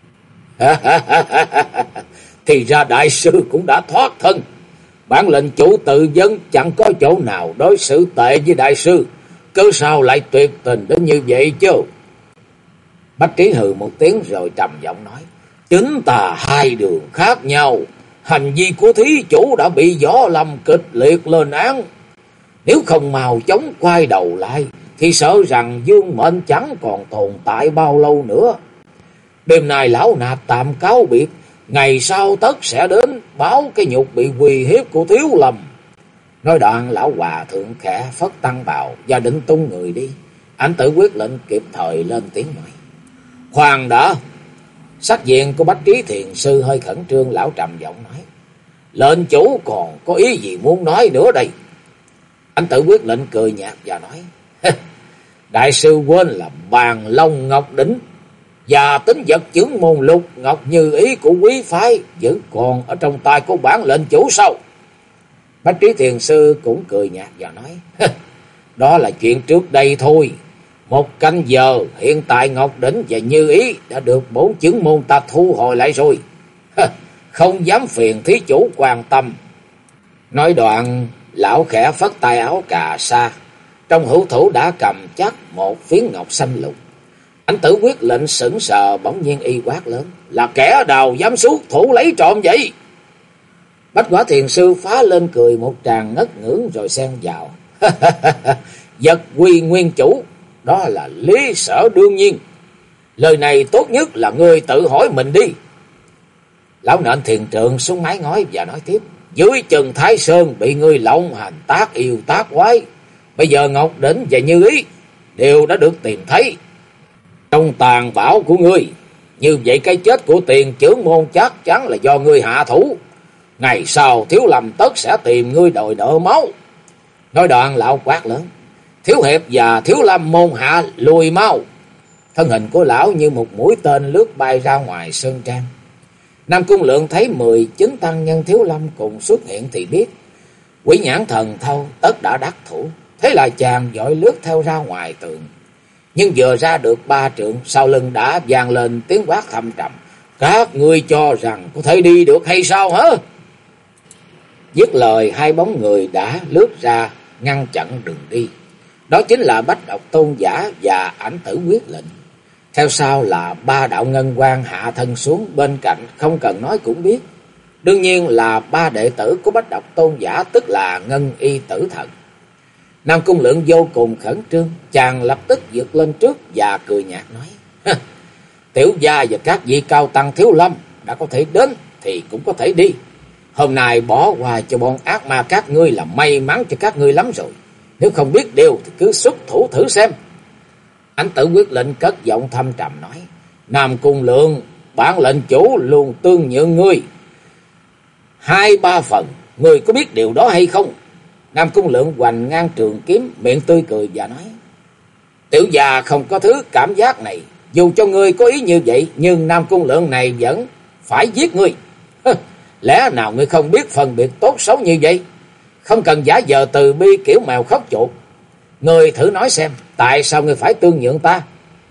thì ra đại sư cũng đã thoát thân. Bản lệnh chủ tự vấn chẳng có chỗ nào đối xử tệ với đại sư, cớ sao lại tuyệt tình đến như vậy chứ? Bách Trí hừ một tiếng rồi trầm giọng nói: chính ta hai đường khác nhau. Hành vi của thí chủ đã bị Võ Lâm kịch liệt lên án. Nếu không mau chóng quay đầu lại thì sợ rằng dương mệnh chẳng còn tồn tại bao lâu nữa. Đêm nay lão nạp tạm cáo biệt, ngày sau tất sẽ đến báo cái nhục bị uy hiếp của Thiếu Lâm. Nói đoạn lão hòa thượng khẽ phất tăng bào và định tung người đi. Ảnh Tử quyết lệnh kịp thời lên tiếng nói: khoan đã. Sắc diện của Bách Trí Thiền Sư hơi khẩn trương, lão trầm giọng nói: lệnh chủ còn có ý gì muốn nói nữa đây? Ảnh Tử quyết lệnh cười nhạt và nói: đại sư quên là Bàn Long Ngọc Đỉnh và tính vật chứng môn lục ngọc như ý của quý phái vẫn còn ở trong tay của bản lệnh chủ sao? Bách Trí Thiền Sư cũng cười nhạt và nói: đó là chuyện trước đây thôi. Một canh giờ hiện tại Ngọc Đỉnh và Như Ý đã được 4 chứng môn ta thu hồi lại rồi. Không dám phiền thí chủ quan tâm. Nói đoạn lão khẽ phất tay áo cà sa, trong hữu thủ đã cầm chắc một phiến ngọc xanh lục. Ảnh Tử quyết lệnh sững sờ, bỗng nhiên y quát lớn: là kẻ nào dám xuất thủ lấy trộm vậy? Bách Quả Thiền Sư phá lên cười một tràng ngất ngưỡng rồi xen vào: vật quy nguyên chủ, đó là lý sở đương nhiên. Lời này tốt nhất là ngươi tự hỏi mình đi. Lão nện thiền trượng xuống mái ngói và nói tiếp: dưới chân Thái Sơn bị ngươi lộng hành tác yêu tác quái. Bây giờ Ngọc Đỉnh và Như Ý đều đã được tìm thấy trong tàn bảo của ngươi. Như vậy cái chết của Tiền trưởng môn chắc chắn là do ngươi hạ thủ. Ngày sau Thiếu Lâm tất sẽ tìm ngươi đòi nợ máu. Nói đoạn lão quát lớn: Thiếu Hiệp và Thiếu Lâm môn hạ lùi mau. Thân hình của lão như một mũi tên lướt bay ra ngoài sơn trang. Nam Cung Lượng thấy 19 tăng nhân Thiếu Lâm cùng xuất hiện thì biết Quỷ Nhãn Thần Thâu tất đã đắc thủ. Thế là chàng vội lướt theo ra ngoài tường. Nhưng vừa ra được 3 trượng, sau lưng đã vang lên tiếng quát thâm trầm: các ngươi cho rằng có thể đi được hay sao hả? Dứt lời, hai bóng người đã lướt ra ngăn chặn đường đi. Đó chính là Bách Độc Tôn Giả và Ảnh Tử quyết lệnh. Theo sau là 3 đạo ngân quang hạ thân xuống bên cạnh, không cần nói cũng biết. Đương nhiên là 3 đệ tử của Bách Độc Tôn Giả, tức là Ngân Y Tử Thần. Nam Cung Lượng vô cùng khẩn trương, chàng lập tức vượt lên trước và cười nhạt nói: tiểu gia và các vị cao tăng Thiếu Lâm đã có thể đến thì cũng có thể đi. Hôm nay bỏ qua cho bọn ác ma các ngươi là may mắn cho các ngươi lắm rồi. Nếu không biết điều thì cứ xuất thủ thử xem. Ảnh Tử quyết lệnh cất giọng thâm trầm nói: Nam Cung Lượng, bản lệnh chủ luôn tương nhượng ngươi 2-3 phần, ngươi có biết điều đó hay không? Nam Cung Lượng hoành ngang trường kiếm, miệng tươi cười và nói: tiểu gia không có thứ cảm giác này. Dù cho ngươi có ý như vậy, nhưng Nam Cung Lượng này vẫn phải giết ngươi. Lẽ nào ngươi không biết phân biệt tốt xấu như vậy? Không cần giả vờ từ bi kiểu mèo khóc chuột. Ngươi thử nói xem, tại sao ngươi phải tương nhượng ta?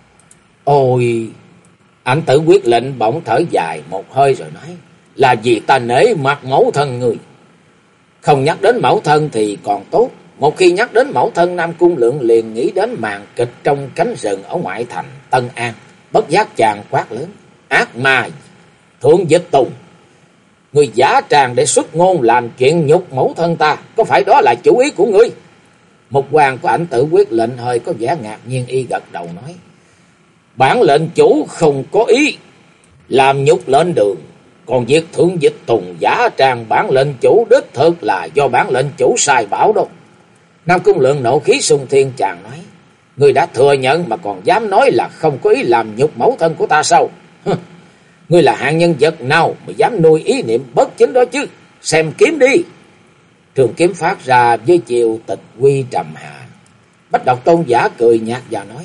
Ôi! Ảnh Tử quyết lệnh bỗng thở dài một hơi rồi nói: là vì ta nể mặt mẫu thân ngươi. Không nhắc đến mẫu thân thì còn tốt. Một khi nhắc đến mẫu thân, Nam Cung Lượng liền nghĩ đến màn kịch trong cánh rừng ở ngoại thành Tân An. Bất giác chàng quát lớn: ác ma Thượng Dịch Tùng, ngươi giả tràng để xuất ngôn làm chuyện nhục mẫu thân ta, có phải đó là chủ ý của ngươi? Một quan của Ảnh Tử quyết lệnh hơi có vẻ ngạc nhiên, y gật đầu nói: bản lệnh chủ không có ý làm nhục lên đường. Còn việc thượng dịch tùng giả trang bản lệnh chủ đích thực là do bản lệnh chủ sai bảo đâu. Nam Cung Lượng nộ khí xung thiên, chàng nói: Ngươi đã thừa nhận mà còn dám nói là không có ý làm nhục mẫu thân của ta sao? Ngươi là hạng nhân vật nào mà dám nuôi ý niệm bất chính đó chứ? Xem kiếm đi. Trường kiếm phát ra với chiều tịch quy trầm hạ. Bách Độc Tôn giả cười nhạt và nói: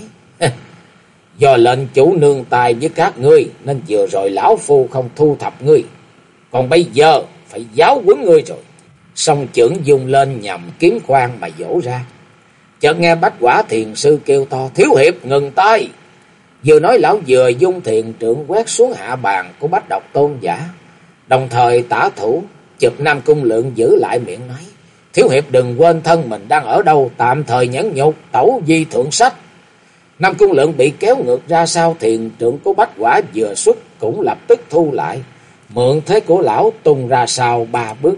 Do lệnh chủ nương tay với các ngươi nên vừa rồi lão phu không thu thập ngươi. Còn bây giờ phải giáo huấn ngươi rồi. Song chưởng dùng lên nhằm kiếm khoan mà vỗ ra. Chợt nghe Bách Quả Thiền Sư kêu to: Thiếu hiệp ngừng tay. Vừa nói lão vừa dung thiền trượng quét xuống hạ bàn của Bách Độc Tôn giả, đồng thời tả thủ chụp Nam Cung Lượng giữ lại miệng nói: Thiếu hiệp đừng quên thân mình đang ở đâu, tạm thời nhẫn nhục, tẩu vi thượng sách. Nam Cung Lượng bị kéo ngược ra sau, thiền trượng của Bách Quả vừa xuất cũng lập tức thu lại, mượn thế của lão tung ra sau 3 bước.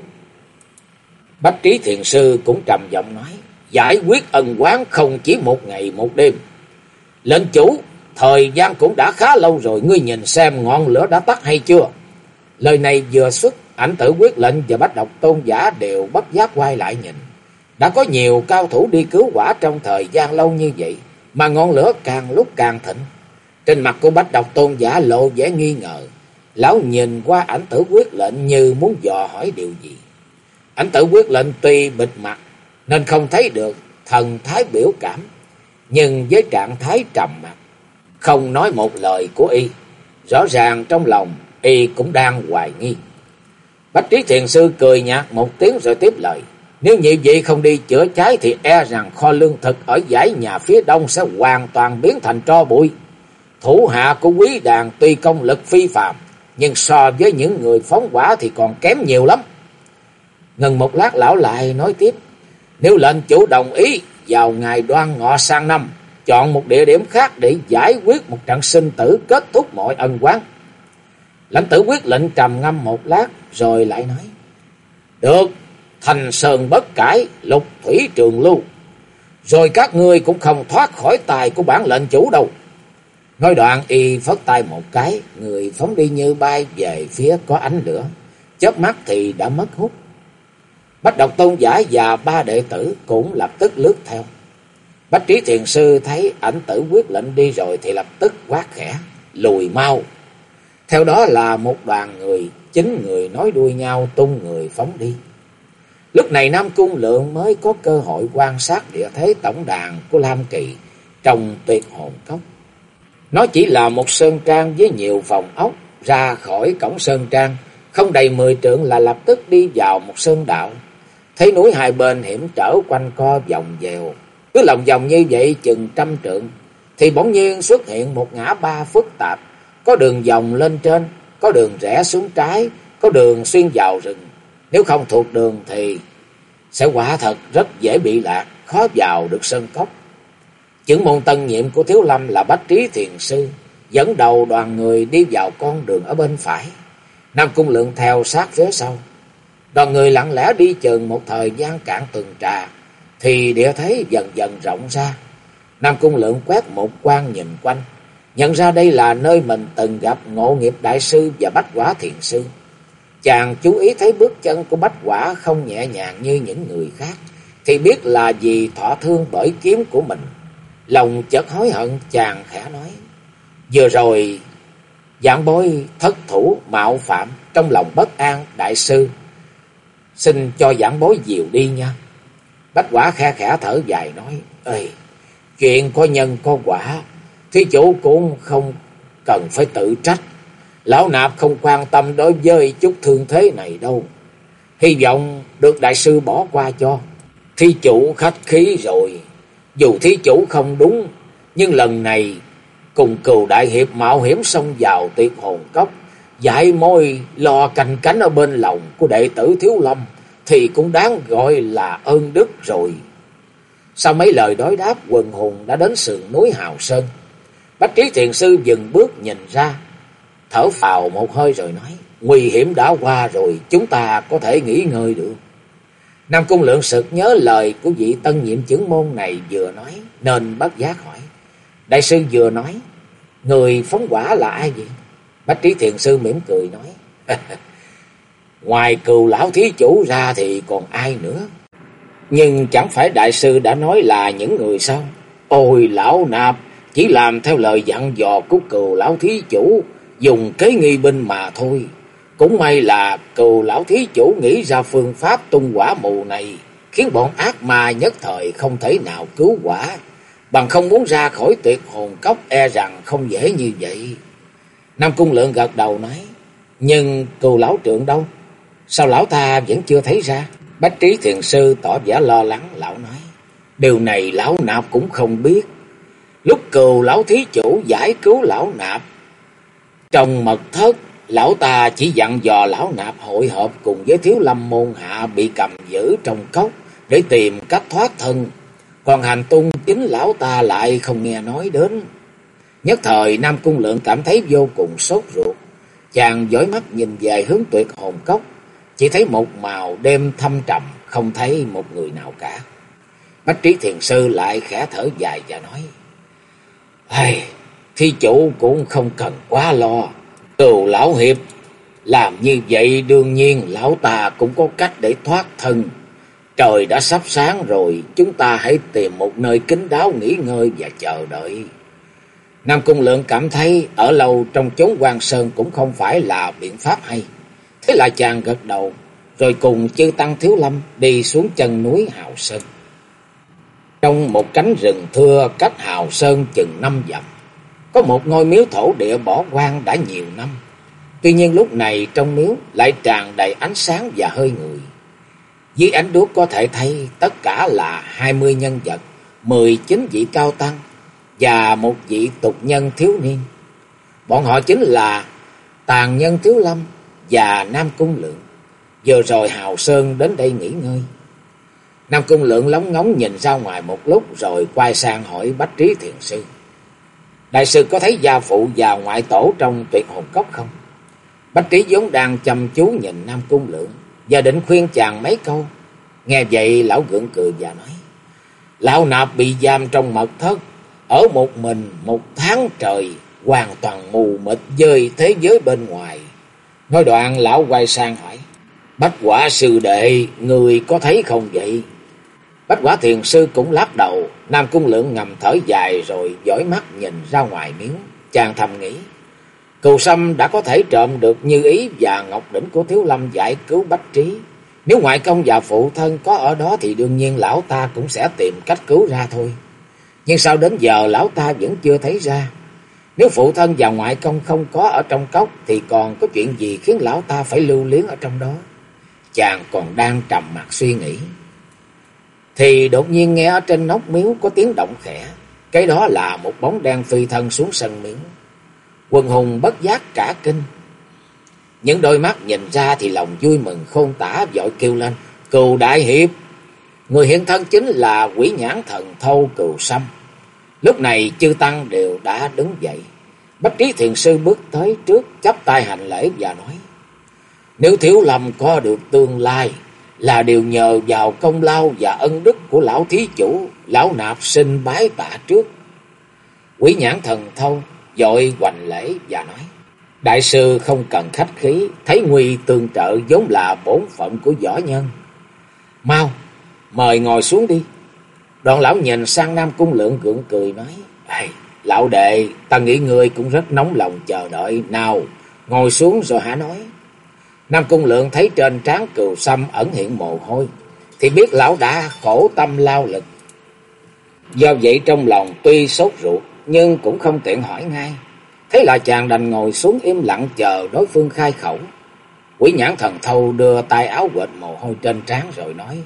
Bách Trí Thiền Sư cũng trầm giọng nói: Giải quyết ân oán không chỉ một ngày một đêm. Lệnh chủ, thời gian cũng đã khá lâu rồi, ngươi nhìn xem ngọn lửa đã tắt hay chưa? Lời này vừa xuất, Ảnh Tử Quyết Lệnh và Bách Độc Tôn giả đều bất giác quay lại nhìn. Đã có nhiều cao thủ đi cứu quả trong thời gian lâu như vậy, mà ngọn lửa càng lúc càng thịnh. Trên mặt của Bách Độc Tôn giả lộ vẻ nghi ngờ. Lão nhìn qua Ảnh Tử Quyết Lệnh như muốn dò hỏi điều gì. Ảnh Tử Quyết Lệnh tuy bịt mặt nên không thấy được thần thái biểu cảm, nhưng với trạng thái trầm mặc, không nói một lời của y, rõ ràng trong lòng y cũng đang hoài nghi. Bách Trí Thiền Sư cười nhạt một tiếng rồi tiếp lời: Nếu như vậy không đi chữa cháy thì e rằng kho lương thực ở dãy nhà phía đông sẽ hoàn toàn biến thành tro bụi. Thủ hạ của Quý Đàn tuy công lực phi phàm, nhưng so với những người phóng hỏa thì còn kém nhiều lắm. Ngừng một lát lão lại nói tiếp: Nếu lệnh chủ đồng ý, vào ngày Đoan Ngọ sang năm, chọn một địa điểm khác để giải quyết một trận sinh tử, kết thúc mọi ân oán. Lãnh Tử Quyết Lệnh trầm ngâm một lát rồi lại nói: Được, Thành Sơn bất cải, lục thủy trường lưu, rồi các ngươi cũng không thoát khỏi tài của bản lệnh chủ đâu. Nói đoạn y phất tay một cái, người phóng đi như bay về phía có ánh lửa, chớp mắt thì đã mất hút. Bách Độc Tôn giả và 3 đệ tử cũng lập tức lướt theo. Bách Trí Thiền Sư thấy Ảnh Tử Quyết Lệnh đi rồi thì lập tức quát khẽ: Lùi mau! Theo đó là một đoàn người, 9 người nối đuôi nhau tung người phóng đi. Lúc này Nam Cung Lượng mới có cơ hội quan sát địa thế tổng đàn của Lam Kỳ trong Tuyệt Hồn Cốc. Nó chỉ là một sơn trang với nhiều phòng ốc. Ra khỏi cổng sơn trang không đầy 10 trượng là lập tức đi vào một sơn đạo. Thấy núi hai bên hiểm trở quanh co vòng vèo, cứ lòng vòng như vậy chừng 100 trượng thì bỗng nhiên xuất hiện một ngã ba phức tạp, có đường vòng lên trên, có đường rẽ xuống trái, có đường xuyên vào rừng. Nếu không thuộc đường thì sẽ quả thật rất dễ bị lạc, khó vào được sơn cốc. Chưởng môn tân nhiệm của Thiếu Lâm là Bách Trí Thiền Sư dẫn đầu đoàn người đi vào con đường ở bên phải. Nam Cung Lượng theo sát phía sau. Đoàn người lặng lẽ đi chừng một thời gian cạn tuần trà thì địa thế dần dần rộng ra. Nam Cung Lượng quét một quan nhìn quanh, nhận ra đây là nơi mình từng gặp Ngộ Nghiệp Đại Sư và Bách Quả Thiền Sư. Chàng chú ý thấy bước chân của Bách Quả không nhẹ nhàng như những người khác thì biết là vì thọ thương bởi kiếm của mình. Lòng chợt hối hận, chàng khẽ nói: Vừa rồi vạn bối thất thủ mạo phạm, trong lòng bất an, đại sư xin cho vạn bối dìu đi nha. Bách Quả khe khẽ thở dài nói: Ê, chuyện có nhân có quả, thí chủ cũng không cần phải tự trách. Lão nạp không quan tâm đối với chút thương thế này đâu, hy vọng được đại sư bỏ qua cho. Thí chủ khách khí rồi, dù thí chủ không đúng, nhưng lần này cùng Cừu đại hiệp mạo hiểm xông vào Tuyệt Hồn Cốc, dại môi lo canh cánh ở bên lòng của đệ tử Thiếu Lâm thì cũng đáng gọi là ơn đức rồi. Sau mấy lời đối đáp, quần hùng đã đến sườn núi Hào Sơn. Bách Trí Thiền Sư dừng bước nhìn ra, thở phào một hơi rồi nói: Nguy hiểm đã qua rồi, chúng ta có thể nghỉ ngơi được. Nam Cung Lượng sực nhớ lời của vị tân nhiệm chưởng môn này vừa nói, nên bất giác hỏi: Đại sư vừa nói người phóng hỏa là ai vậy? Bách Trí Thiền Sư mỉm cười nói: Ngoài Cừu lão thí chủ ra thì còn ai nữa? Nhưng chẳng phải đại sư đã nói là những người sao? Ôi lão nạp chỉ làm theo lời dặn dò của Cừu lão thí chủ, dùng kế nghi binh mà thôi. Cũng may là Cừu lão thí chủ nghĩ ra phương pháp tung quả mù này, khiến bọn ác ma nhất thời không thể nào cứu quả. Bằng không muốn ra khỏi Tuyệt Hồn Cốc e rằng không dễ như vậy. Nam Cung Lượng gật đầu nói, nhưng Cừu lão trượng đâu? Sao lão ta vẫn chưa thấy ra? Bách Trí Thiền Sư tỏ vẻ lo lắng, lão nói, điều này lão nạp cũng không biết. Lúc Cừu lão thí chủ giải cứu lão nạp trong mật thất, lão ta chỉ dặn dò lão nạp hội họp cùng với Thiếu Lâm môn hạ bị cầm giữ trong cốc để tìm cách thoát thân. Còn hành tung chính lão ta lại không nghe nói đến. Nhất thời Nam Cung Lượng cảm thấy vô cùng sốt ruột. Chàng dõi mắt nhìn về hướng Tuyệt Hồn Cốc, chỉ thấy một màu đêm thâm trầm, không thấy một người nào cả. Bách Trí Thiền Sư lại khẽ thở dài và nói, thí chủ cũng không cần quá lo. Cừu lão hiệp làm như vậy, đương nhiên lão ta cũng có cách để thoát thân. Trời đã sắp sáng rồi, chúng ta hãy tìm một nơi kín đáo nghỉ ngơi và chờ đợi. Nam Cung Lượng cảm thấy ở lâu trong chốn hoang sơn cũng không phải là biện pháp hay. Thế là chàng gật đầu, rồi cùng chư tăng Thiếu Lâm đi xuống chân núi Hào Sơn. Trong một cánh rừng thưa cách Hào Sơn chừng 5 dặm, có một ngôi miếu thổ địa bỏ hoang đã nhiều năm. Tuy nhiên lúc này trong miếu lại tràn đầy ánh sáng và hơi người. Dưới ánh đuốc có thể thấy tất cả là 20 nhân vật, 19 vị cao tăng và một vị tục nhân thiếu niên. Bọn họ chính là Tàn Nhân Thiếu Lâm và Nam Cung Lượng. Vừa rồi Hào Sơn đến đây nghỉ ngơi. Nam Cung Lượng lóng ngóng nhìn ra ngoài một lúc rồi quay sang hỏi Bách Trí Thiền Sư, đại sư có thấy gia phụ và ngoại tổ trong Tuyệt Hồn Cốc không? Bách Trí vốn đang chăm chú nhìn Nam Cung Lượng và định khuyên chàng mấy câu. Nghe vậy lão gượng cười và nói, lão nạp bị giam trong mật thất ở một mình 1 tháng trời, hoàn toàn mù mịt với thế giới bên ngoài. Nói đoạn lão quay sang hỏi, Bách Quả sư đệ, người có thấy không vậy? Bách Quả Thiền Sư cũng lắc đầu. Nam Cung Lượng ngầm thở dài rồi dõi mắt nhìn ra ngoài miếu. Chàng thầm nghĩ, Cừu Sâm đã có thể trộm được Như Ý và Ngọc Đỉnh của Thiếu Lâm giải cứu Bách Trí. Nếu ngoại công và phụ thân có ở đó thì đương nhiên lão ta cũng sẽ tìm cách cứu ra thôi. Nhưng sao đến giờ lão ta vẫn chưa thấy ra? Nếu phụ thân và ngoại công không có ở trong cốc thì còn có chuyện gì khiến lão ta phải lưu luyến ở trong đó? Chàng còn đang trầm mặc suy nghĩ thì đột nhiên nghe ở trên nóc miếu có tiếng động khẽ. Cái đó là một bóng đen phi thân xuống sân miếu. Quần hùng bất giác cả kinh. Những đôi mắt nhìn ra thì lòng vui mừng khôn tả, vội kêu lên, Cừu đại hiệp! Người hiện thân chính là Quỷ Nhãn Thần Thâu Cừu Sâm. Lúc này chư tăng đều đã đứng dậy. Bách Trí Thiền Sư bước tới trước, chắp tay hành lễ và nói, nếu Thiếu Lâm có được tương lai là đều nhờ vào công lao và ân đức của lão thí chủ, lão nạp xin bái tạ trước. Quỷ Nhãn Thần Thâu vội hoành lễ và nói, đại sư không cần khách khí, thấy nguy tương trợ vốn là bổn phận của võ nhân. Mau mời ngồi xuống đi. Đoạn lão nhìn sang Nam Cung Lượng gượng cười nói, lão đệ, ta nghĩ ngươi cũng rất nóng lòng chờ đợi, nào ngồi xuống rồi hả nói. Nam Cung Lượng thấy trên trán Cừu Sâm ẩn hiện mồ hôi thì biết lão đã khổ tâm lao lực. Do vậy trong lòng tuy sốt ruột nhưng cũng không tiện hỏi ngay. Thế là chàng đành ngồi xuống im lặng chờ đối phương khai khẩu. Quỷ Nhãn Thần Thâu đưa tay áo quệt mồ hôi trên trán rồi nói,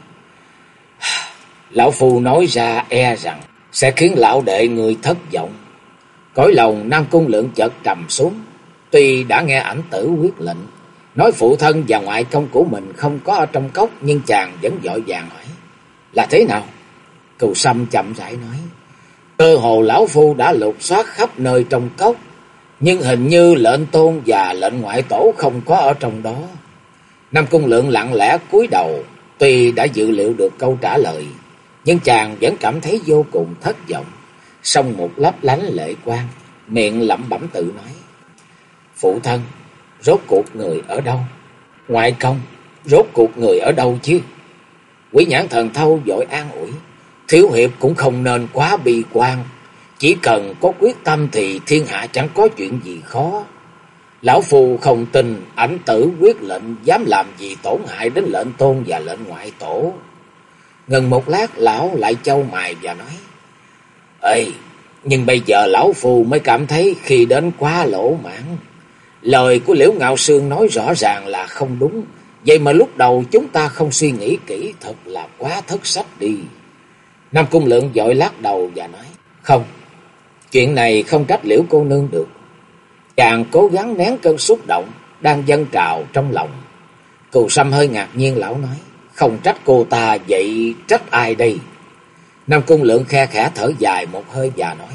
lão phu nói ra e rằng sẽ khiến lão đệ người thất vọng. Cõi lòng Nam Cung Lượng chợt trầm xuống. Tuy đã nghe ảnh tử quyết lệnh nói phụ thân và ngoại công của mình không có ở trong cốc, nhưng chàng vẫn vội vàng hỏi, là thế nào? Cừu Sâm chậm rãi nói, cơ hồ lão phu đã lục soát khắp nơi trong cốc, nhưng hình như lệnh tôn và lệnh ngoại tổ không có ở trong đó. Nam Cung Lượng lặng lẽ cúi đầu. Tuy đã dự liệu được câu trả lời, nhưng chàng vẫn cảm thấy vô cùng thất vọng. Song một lấp lánh lệ quang, miệng lẩm bẩm tự nói, phụ thân, rốt cuộc người ở đâu? Ngoại công, rốt cuộc người ở đâu chứ? Quỷ Nhãn Thần Thâu vội an ủi. Thiếu hiệp cũng không nên quá bi quan. Chỉ cần có quyết tâm thì thiên hạ chẳng có chuyện gì khó. Lão phu không tin Ảnh Tử quyết lệnh dám làm gì tổn hại đến lệnh tôn và lệnh ngoại tổ. Ngừng một lát, lão lại chau mày và nói: Ê, nhưng bây giờ lão phu mới cảm thấy khi đến quá lỗ mãn. Lời của Liễu Ngạo Sương nói rõ ràng là không đúng. Vậy mà lúc đầu chúng ta không suy nghĩ kỹ, thật là quá thất sách đi. Nam Cung Lượng vội lắc đầu và nói: Không, chuyện này không trách Liễu cô nương được. Chàng cố gắng nén cơn xúc động đang dâng trào trong lòng. Cù Sâm hơi ngạc nhiên, lão nói: Không trách cô ta, vậy trách ai đây? Nam Cung Lượng khe khẽ thở dài một hơi và nói: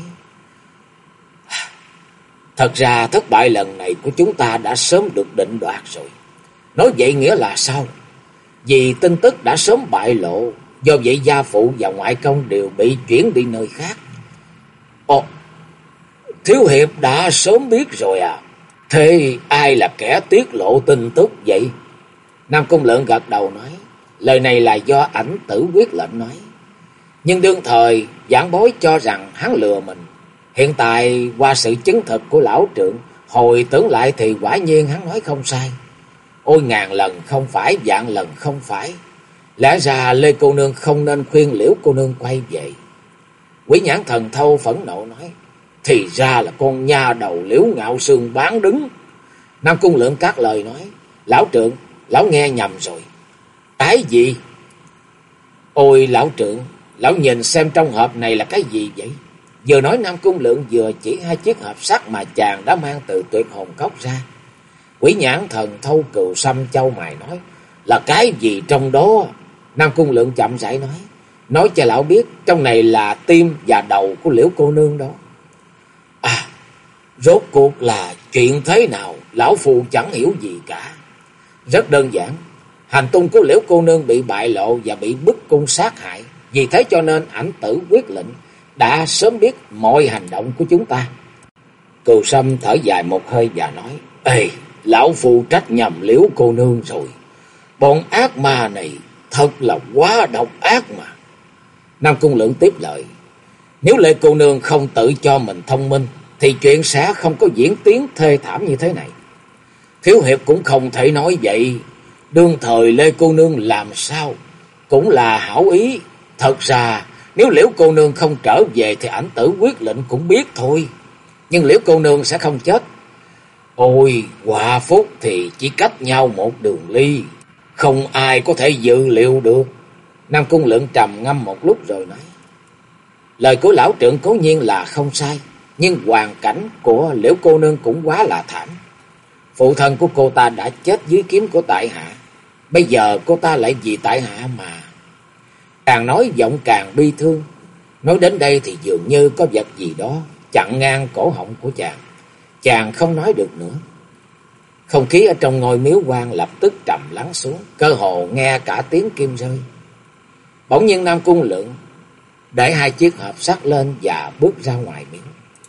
Thật ra thất bại lần này của chúng ta đã sớm được định đoạt rồi. Nói vậy nghĩa là sao? Vì tin tức đã sớm bại lộ, do vậy gia phụ và ngoại công đều bị chuyển đi nơi khác. Ồ, thiếu hiệp đã sớm biết rồi à? Thế ai là kẻ tiết lộ tin tức vậy? Nam Cung Lượng gật đầu nói: Lời này là do Ảnh Tử quyết lệnh nói. Nhưng đương thời giảng bối cho rằng hắn lừa mình. Hiện tại qua sự chứng thực của lão trượng, hồi tưởng lại thì quả nhiên hắn nói không sai. Ôi ngàn lần không phải, vạn lần không phải. Lẽ ra Lê cô nương không nên khuyên Liễu cô nương quay về. Quỷ Nhãn Thần Thâu phẫn nộ nói: Thì ra là con nha đầu Liễu Ngạo Sương bán đứng. Nam Cung Lượng cắt lời nói: Lão trượng, lão nghe nhầm rồi. Cái gì? Ôi lão trượng, lão nhìn xem trong hộp này là cái gì vậy? Vừa nói Nam Cung Lượng vừa chỉ hai chiếc hộp sắt mà chàng đã mang từ Tuyệt Hồn Cốc ra. Quỷ Nhãn Thần Thâu Cừu Sâm chau mày nói: Là cái gì trong đó? Nam Cung Lượng chậm rãi nói cho lão biết trong này là tim và đầu của Liễu cô nương đó. À, rốt cuộc là chuyện thế nào? Lão phu chẳng hiểu gì cả. Rất đơn giản, hành tung của Liễu cô nương bị bại lộ và bị bức cung sát hại. Vì thế cho nên Ảnh Tử quyết lệnh đã sớm biết mọi hành động của chúng ta. Cừu Sâm thở dài một hơi và nói: Ê, lão phu trách nhầm Liễu cô nương rồi. Bọn ác ma này thật là quá độc ác mà. Nam Cung Lượng tiếp lời: Nếu Lê cô nương không tự cho mình thông minh thì chuyện sẽ không có diễn tiến thê thảm như thế này. Thiếu hiệp cũng không thể nói vậy. Đương thời Lê cô nương làm sao cũng là hảo ý. Thật ra nếu Liễu cô nương không trở về thì Ảnh Tử quyết lệnh cũng biết thôi. Nhưng Liễu cô nương sẽ không chết. Ôi, hòa phúc thì chỉ cách nhau một đường ly, không ai có thể dự liệu được. Nam Cung Lượng trầm ngâm một lúc rồi nói: Lời của lão trượng cố nhiên là không sai, nhưng hoàn cảnh của Liễu cô nương cũng quá là thảm. Phụ thân của cô ta đã chết dưới kiếm của tại hạ. Bây giờ cô ta lại vì tại hạ mà. Càng nói giọng càng bi thương. Nói đến đây thì dường như có vật gì đó chặn ngang cổ họng của chàng. Chàng không nói được nữa. Không khí ở trong ngôi miếu quan lập tức trầm lắng xuống, cơ hồ nghe cả tiếng kim rơi. Bỗng nhiên Nam Cung Lượng để hai chiếc hộp sắt lên và bước ra ngoài miếu.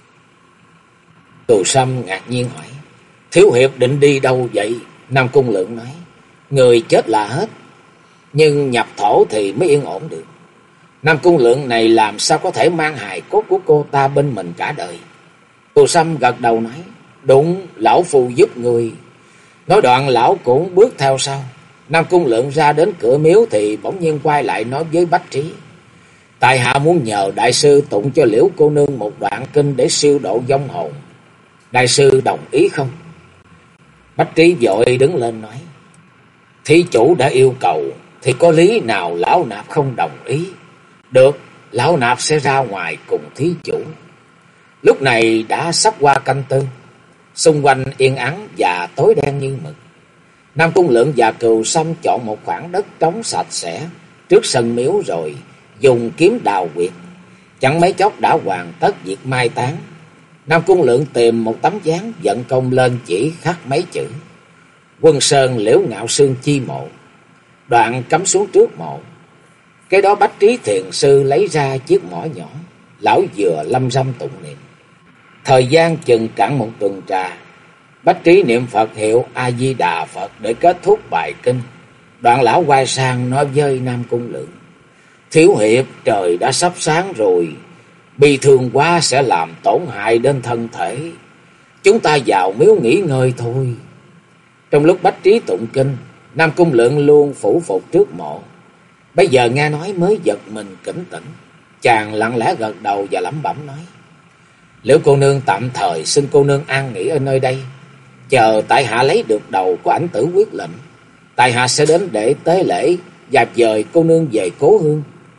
Cừu Sâm ngạc nhiên hỏi: Thiếu hiệp định đi đâu vậy? Nam Cung Lượng nói: Người chết là hết, nhưng nhập thổ thì mới yên ổn được. Nam Cung Lượng này làm sao có thể mang hài cốt của cô ta bên mình cả đời? Cừu Sâm gật đầu nói: Đúng, lão phu giúp người. Nói đoạn lão cũng bước theo sau. Nam Cung Lượng ra đến cửa miếu thì bỗng nhiên quay lại nói với Bách Trí: Tại hạ muốn nhờ đại sư tụng cho Liễu cô nương một đoạn kinh để siêu độ vong hồn. Đại sư đồng ý không? Bách Trí vội đứng lên nói: Thí chủ đã yêu cầu thì có lý nào lão nạp không đồng ý. Được, lão nạp sẽ ra ngoài cùng thí chủ. Lúc này đã sắp qua canh tư, xung quanh yên ắng và tối đen như mực. Nam Cung Lượng và Cừu Sâm chọn một khoảng đất trống sạch sẽ trước sân miếu rồi dùng kiếm đào huyệt. Chẳng mấy chốc đã hoàn tất việc mai táng. Nam Cung Lượng tìm một tấm ván vận công lên chỉ khắc mấy chữ: Quân Sơn Liễu Ngạo Sương chi mộ. Đoạn cắm xuống trước mộ. Cái đó Bách Trí thiền sư lấy ra chiếc mõ nhỏ, lão vừa lâm râm tụng niệm. Thời gian chừng cạn một tuần trà, Bách Trí niệm Phật hiệu A Di Đà Phật để kết thúc bài kinh. Đoạn lão quay sang nói với Nam Cung Lượng: Thiếu hiệp, trời đã sắp sáng rồi, bi thương quá sẽ làm tổn hại đến thân thể. Chúng ta vào miếu nghỉ ngơi thôi. Trong lúc Bách Trí tụng kinh, Nam Cung Lượng luôn phủ phục trước mộ. Bây giờ nghe nói mới giật mình tỉnh tỉnh. Chàng lặng lẽ gật đầu và lẩm bẩm nói: Liễu cô nương tạm thời xin cô nương an nghỉ ở nơi đây, chờ tại hạ lấy được đầu của ảnh tử quyết lệnh, tại hạ sẽ đến để tế lễ và dời cô nương về cố hương.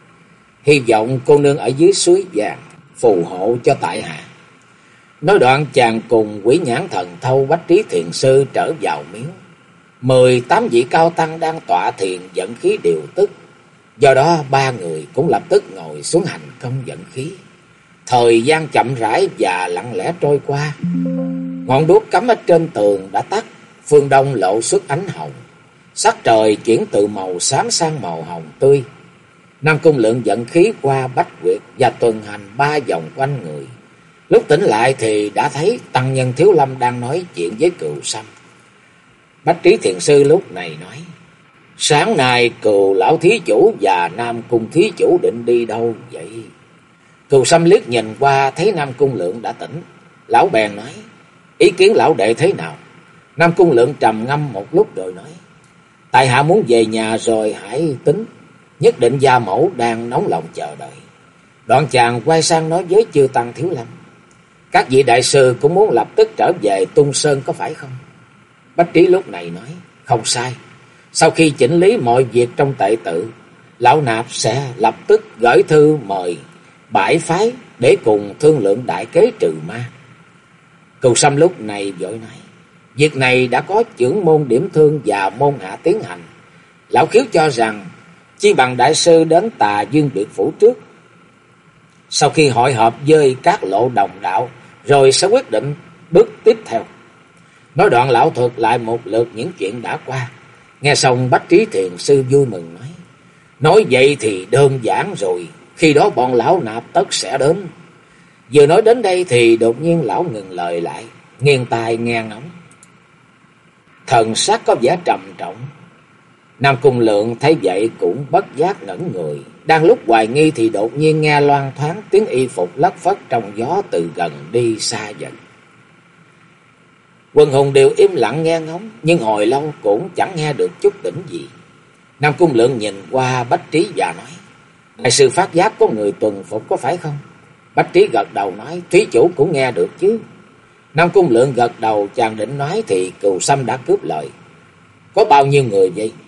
Hy vọng cô nương ở dưới suối vàng phù hộ cho tại hạ. Nói đoạn chàng cùng Quỷ Nhãn Thần Thâu, Bách Trí Thiền Sư trở vào miếu. 18 vị cao tăng đang tọa thiền vận khí điều tức, do đó ba người cũng lập tức ngồi xuống hành công vận khí. Thời gian chậm rãi và lặng lẽ trôi qua. Ngọn đuốc cắm ở trên tường đã tắt, phương đông lộ xuất ánh hồng, sắc trời chuyển từ màu xám sang màu hồng tươi. Nam Cung Lượng vận khí qua bách huyệt và tuần hành 3 vòng quanh người. Lúc tỉnh lại thì đã thấy tăng nhân Thiếu Lâm đang nói chuyện với Cừu Sâm. Bách Trí Thiền Sư lúc này nói: Sáng nay Cừu lão thí chủ và Nam Cung thí chủ định đi đâu vậy? Cừu Sâm liếc nhìn qua thấy Nam Cung Lượng đã tỉnh. Lão bèn nói: Ý kiến lão đệ thế nào? Nam Cung Lượng trầm ngâm một lúc rồi nói: Tại hạ muốn về nhà rồi hãy tính, nhất định gia mẫu đang nóng lòng chờ đợi. Đoạn chàng quay sang nói với chư tăng Thiếu Lâm: Các vị đại sư cũng muốn lập tức trở về Tung Sơn có phải không? Bách Trí lúc này nói: Không sai. Sau khi chỉnh lý mọi việc trong tệ tự, lão nạp sẽ lập tức gửi thư mời bãi phái để cùng thương lượng đại kế trừ ma. Cừu Sâm lúc này vội nói: Việc này đã có chưởng môn Điểm Thương và môn hạ tiến hành. Lão Khiếu cho rằng chi bằng đại sư đến Tà Dương Biệt Phủ trước, sau khi hội họp với các lộ đồng đạo rồi sẽ quyết định bước tiếp theo. Nói đoạn lão thuật lại một lượt những chuyện đã qua. Nghe xong Bách Trí Thiền Sư vui mừng nói: Nói vậy thì đơn giản rồi, khi đó bọn lão nạp tất sẽ đến. Vừa nói đến đây thì đột nhiên lão ngừng lời lại, nghiêng tai nghe ngóng. Thần sắc có vẻ trầm trọng. Nam Cung Lượng thấy vậy cũng bất giác ngẩn người. Đang lúc hoài nghi thì đột nhiên nghe loan thoáng tiếng y phục lất phất trong gió từ gần đi xa dần. Quần hùng đều im lặng nghe ngóng, nhưng hồi lâu cũng chẳng nghe được chút tỉnh gì. Nam Cung Lượng nhìn qua Bách Trí và nói: Đại sư phát giác có người tuần phục có phải không? Bách Trí gật đầu nói: Thí chủ cũng nghe được chứ. Nam Cung Lượng gật đầu, chàng định nói thì Cừu Sâm đã cướp lời: Có bao nhiêu người vậy?